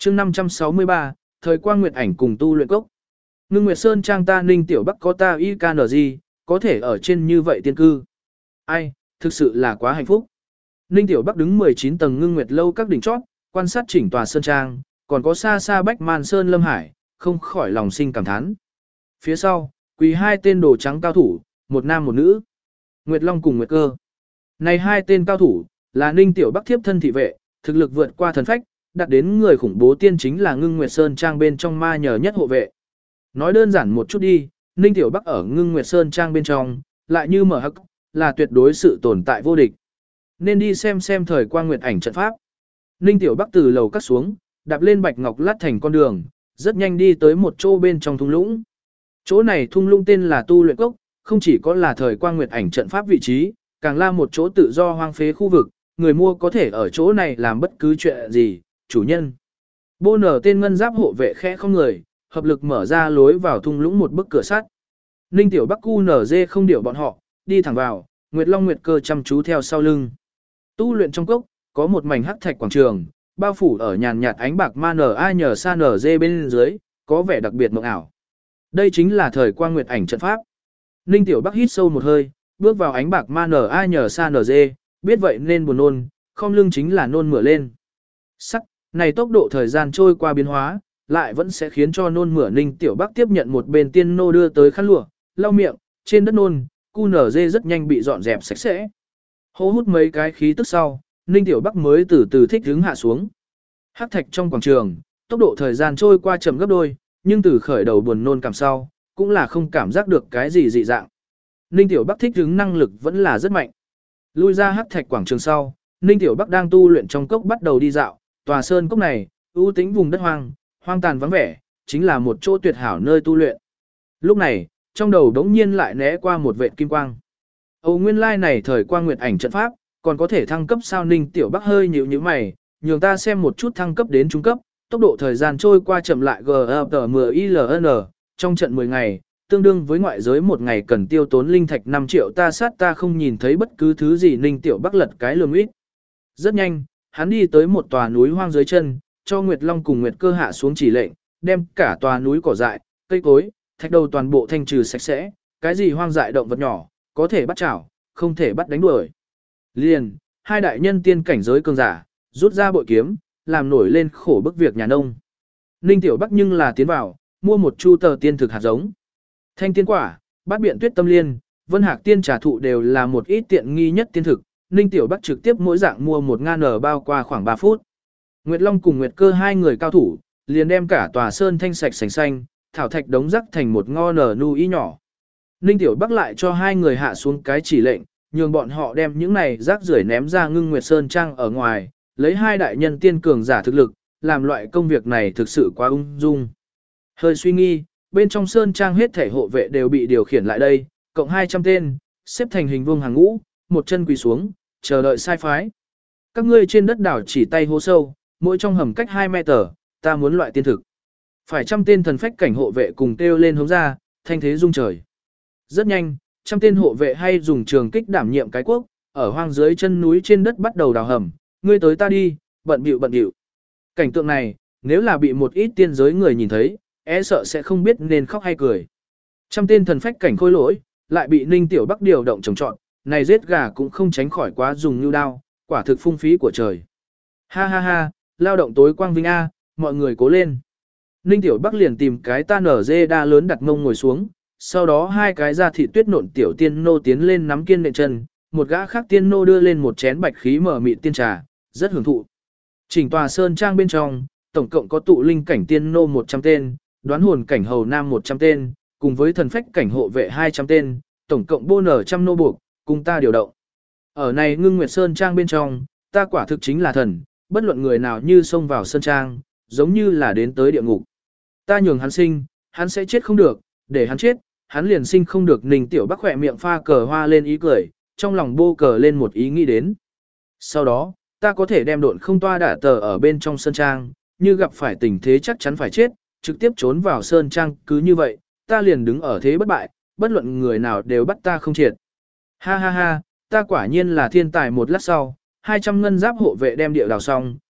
chương 563, thời quang nguyệt ảnh cùng tu luyện cốc. Ngưng Nguyệt Sơn trang ta Ninh Tiểu Bắc có ta IKNG, có thể ở trên như vậy tiên cư. Ai, thực sự là quá hạnh phúc. Ninh Tiểu Bắc đứng 19 tầng Ngưng Nguyệt lâu các đỉnh chót, quan sát chỉnh tòa sơn trang, còn có xa xa Bách Man Sơn Lâm Hải, không khỏi lòng sinh cảm thán. Phía sau, quỳ hai tên đồ trắng cao thủ, một nam một nữ. Nguyệt Long cùng Nguyệt Cơ. Này hai tên cao thủ, là Ninh Tiểu Bắc thiếp thân thị vệ, thực lực vượt qua thần phách, đạt đến người khủng bố tiên chính là Ngưng Nguyệt Sơn trang bên trong ma nhờ nhất hộ vệ. Nói đơn giản một chút đi, Ninh Tiểu Bắc ở Ngưng Nguyệt Sơn trang bên trong, lại như mở hắc, là tuyệt đối sự tồn tại vô địch. Nên đi xem thời quang nguyệt ảnh trận pháp. Ninh Tiểu Bắc từ lầu cắt xuống, đạp lên bạch ngọc lát thành con đường, rất nhanh đi tới một chỗ bên trong thung lũng. Chỗ này thung lũng tên là tu luyện cốc, không chỉ có là thời quang nguyệt ảnh trận pháp vị trí, càng là một chỗ tự do hoang phế khu vực, người mua có thể ở chỗ này làm bất cứ chuyện gì, chủ nhân. Bô nở tên ngân giáp hộ vệ khẽ không người, hợp lực mở ra lối vào thung lũng một bức cửa sắt. Ninh Tiểu Bắc QNZ không điệu bọn họ, đi thẳng vào, Nguyệt Long Nguyệt Cơ chăm chú theo sau lưng. Tu luyện trong cốc, có một mảnh hắc thạch quảng trường, bao phủ ở nhàn nhạt ánh bạc ma nở ai nhờ sa nở dê bên dưới, có vẻ đặc biệt mộng ảo. Đây chính là thời quang nguyệt ảnh trận pháp. Ninh Tiểu Bắc hít sâu một hơi, bước vào ánh bạc ma nở ai nhờ sa nở dê, biết vậy nên buồn nôn, không lưng chính là nôn mửa lên. Sắc, này tốc độ thời gian trôi qua biến hóa, lại vẫn sẽ khiến cho nôn mửa Ninh Tiểu Bắc tiếp nhận một bên tiên nô đưa tới khăn lụa, lau miệng, trên đất nôn, QNZ rất nhanh bị dọn dẹp sạch sẽ. Hô hút mấy cái khí tức sau, Ninh Tiểu Bắc mới từ từ thích hứng hạ xuống. Hắc thạch trong quảng trường, tốc độ thời gian trôi qua chậm gấp đôi, nhưng từ khởi đầu buồn nôn cảm sau, cũng là không cảm giác được cái gì dị dạng. Ninh Tiểu Bắc thích hứng năng lực vẫn là rất mạnh. Lui ra hắc thạch quảng trường sau, Ninh Tiểu Bắc đang tu luyện trong cốc bắt đầu đi dạo, tòa sơn cốc này, ưu tĩnh vùng đất hoang, hoang tàn vắng vẻ, chính là một chỗ tuyệt hảo nơi tu luyện. Lúc này, trong đầu đống nhiên lại né qua một vệt kim quang. Âu nguyên lai này thời quang nguyệt ảnh trận pháp, còn có thể thăng cấp sao Ninh Tiểu Bắc hơi nhíu nhíu mày, nhường ta xem một chút thăng cấp đến trung cấp, tốc độ thời gian trôi qua chậm lại GFTMILN, trong trận 10 ngày, tương đương với ngoại giới một ngày cần tiêu tốn linh thạch 5 triệu ta sát ta không nhìn thấy bất cứ thứ gì Ninh Tiểu Bắc lật cái lườm ít. Rất nhanh, hắn đi tới một tòa núi hoang dưới chân, cho Nguyệt Long cùng Nguyệt Cơ hạ xuống chỉ lệnh, đem cả tòa núi cỏ dại, cây cối, thạch đầu toàn bộ thanh trừ sạch sẽ, cái gì hoang dại động vật nhỏ, có thể bắt chảo, không thể bắt đánh đuổi. Liền, hai đại nhân tiên cảnh giới cường giả, rút ra bội kiếm, làm nổi lên khổ bức việc nhà nông. Ninh Tiểu Bắc nhưng là tiến vào, mua một chu tờ tiên thực hạt giống. Thanh tiên quả, bát biện tuyết tâm liên, vân hạc tiên trà thụ đều là một ít tiện nghi nhất tiên thực. Ninh Tiểu Bắc trực tiếp mỗi dạng mua 1.000 nở bao qua khoảng 3 phút. Nguyệt Long cùng Nguyệt Cơ hai người cao thủ, liền đem cả tòa sơn thanh sạch sành xanh, thảo thạch đống rắc thành một ngo nở nu ý nhỏ. Ninh Tiểu Bắc lại cho hai người hạ xuống cái chỉ lệnh, nhường bọn họ đem những này rác rưởi ném ra Ngưng Nguyệt Sơn trang ở ngoài, lấy hai đại nhân tiên cường giả thực lực, làm loại công việc này thực sự quá ung dung. Hơi suy nghi, bên trong sơn trang hết thể hộ vệ đều bị điều khiển lại đây, cộng 200 tên, xếp thành hình vuông hàng ngũ, một chân quỳ xuống, chờ đợi sai phái. Các ngươi trên đất đảo chỉ tay hố sâu, mỗi trong hầm cách 2 mét, ta muốn loại tiên thực. Phải trăm tên thần phách cảnh hộ vệ cùng kêu lên hướng ra, thanh thế rung trời. Rất nhanh, trăm tên hộ vệ hay dùng trường kích đảm nhiệm cái quốc, ở hoang dưới chân núi trên đất bắt đầu đào hầm, ngươi tới ta đi, bận bịu bận bịu. Cảnh tượng này, nếu là bị một ít tiên giới người nhìn thấy, e sợ sẽ không biết nên khóc hay cười. Trăm tên thần phách cảnh khôi lỗi, lại bị Ninh Tiểu Bắc điều động trồng trọn, này giết gà cũng không tránh khỏi quá dùng như đao, quả thực phung phí của trời. Ha ha ha, lao động tối quang vinh A, mọi người cố lên. Ninh Tiểu Bắc liền tìm cái ta nở dê đa lớn đặt mông ngồi xuống, sau đó hai cái da thịt tuyết nộn tiểu tiên nô tiến lên nắm kiên nện chân, một gã khác tiên nô đưa lên một chén bạch khí mở mịn tiên trà, rất hưởng thụ. Chỉnh tòa sơn trang bên trong, tổng cộng có tụ linh cảnh tiên nô 100 tên, đoán hồn cảnh hầu nam 100 tên, cùng với thần phách cảnh hộ vệ 200 tên, tổng cộng bô nở trăm nô buộc, cùng ta điều động. Ở này Ngưng Nguyệt Sơn trang bên trong, ta quả thực chính là thần, bất luận người nào như xông vào sơn trang, giống như là đến tới địa ngục. Ta nhường hắn sinh, hắn sẽ chết không được, để hắn chết, hắn liền sinh không được. Ninh Tiểu Bắc khỏe miệng pha cờ hoa lên ý cười, trong lòng bô cờ lên một ý nghĩ đến. Sau đó, ta có thể đem độn không toa đả tờ ở bên trong sơn trang, như gặp phải tình thế chắc chắn phải chết, trực tiếp trốn vào sơn trang, cứ như vậy, ta liền đứng ở thế bất bại, bất luận người nào đều bắt ta không triệt. Ha ha ha, ta quả nhiên là thiên tài. Một lát sau, 200 ngân giáp hộ vệ đem địa đào xong,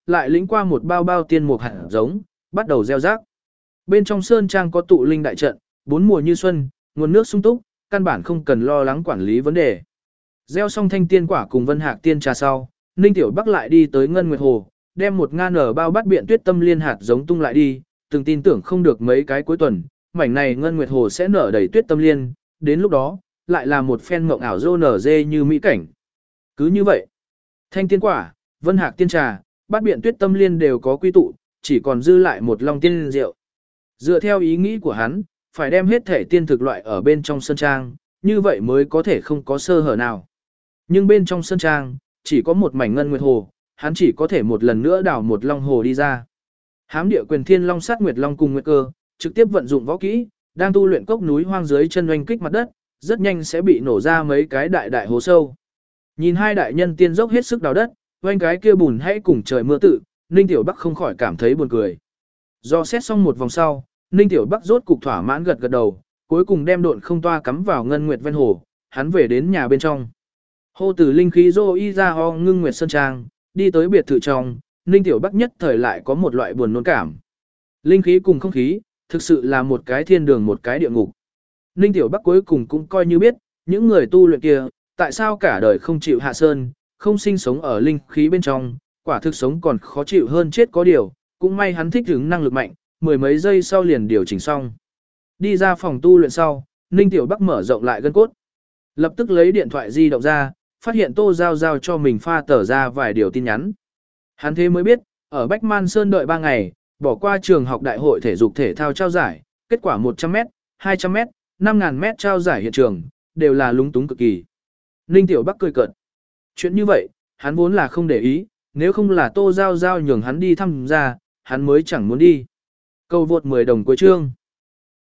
lại lĩnh qua một bao bao tiên mục hạt giống, bắt đầu gieo rác. Bên trong sơn trang có tụ linh đại trận, 4 mùa như xuân, nguồn nước sung túc, căn bản không cần lo lắng quản lý vấn đề. Gieo xong thanh tiên quả cùng vân hạc tiên trà sau, Ninh Tiểu Bắc lại đi tới Ngân Nguyệt Hồ, đem một ngàn nở bao bát biện tuyết tâm liên hạt giống tung lại đi, từng tin tưởng không được mấy cái cuối tuần, mảnh này Ngân Nguyệt Hồ sẽ nở đầy tuyết tâm liên, đến lúc đó, lại là một phen mộng ảo rô nở dê như mỹ cảnh. Cứ như vậy, thanh tiên quả, vân hạc tiên trà, bát biện tuyết tâm liên đều có quy tụ, chỉ còn dư lại một long tiên rượu. Dựa theo ý nghĩ của hắn, phải đem hết thể tiên thực loại ở bên trong sơn trang, như vậy mới có thể không có sơ hở nào. Nhưng bên trong sơn trang, chỉ có một mảnh ngân nguyệt hồ, hắn chỉ có thể một lần nữa đào một long hồ đi ra. Hám địa quyền thiên long sát nguyệt long cùng nguyệt cơ, trực tiếp vận dụng võ kỹ, đang tu luyện cốc núi hoang dưới chân oanh kích mặt đất, rất nhanh sẽ bị nổ ra mấy cái đại đại hố sâu. Nhìn hai đại nhân tiên dốc hết sức đào đất, oanh cái kia bùn hãy cùng trời mưa tự, Ninh Tiểu Bắc không khỏi cảm thấy buồn cười. Do xét xong một vòng sau, Ninh Tiểu Bắc rốt cục thỏa mãn gật gật đầu, cuối cùng đem độn không toa cắm vào ngân nguyệt ven hồ, hắn về đến nhà bên trong. Hô tử linh khí rô y ra ho ngưng nguyệt sơn trang, đi tới biệt thự trong, Ninh Tiểu Bắc nhất thời lại có một loại buồn nôn cảm. Linh khí cùng không khí, thực sự là một cái thiên đường một cái địa ngục. Ninh Tiểu Bắc cuối cùng cũng coi như biết, những người tu luyện kia, tại sao cả đời không chịu hạ sơn, không sinh sống ở linh khí bên trong, quả thực sống còn khó chịu hơn chết có điều, cũng may hắn thích ứng năng lực mạnh, mười mấy giây sau liền điều chỉnh xong. Đi ra phòng tu luyện sau, Ninh Tiểu Bắc mở rộng lại gân cốt. Lập tức lấy điện thoại di động ra, phát hiện Tô Giao Giao cho mình pha tờ ra vài điều tin nhắn. Hắn thế mới biết, ở Bách Man Sơn đợi 3 ngày, bỏ qua trường học đại hội thể dục thể thao trao giải, kết quả 100m, 200m, 5.000m trao giải hiện trường, đều là lúng túng cực kỳ. Ninh Tiểu Bắc cười cợt. Chuyện như vậy, hắn vốn là không để ý, nếu không là Tô Giao Giao nhường hắn đi thăm ra, hắn mới chẳng muốn đi. Câu vượt 10 đồng cuối chương.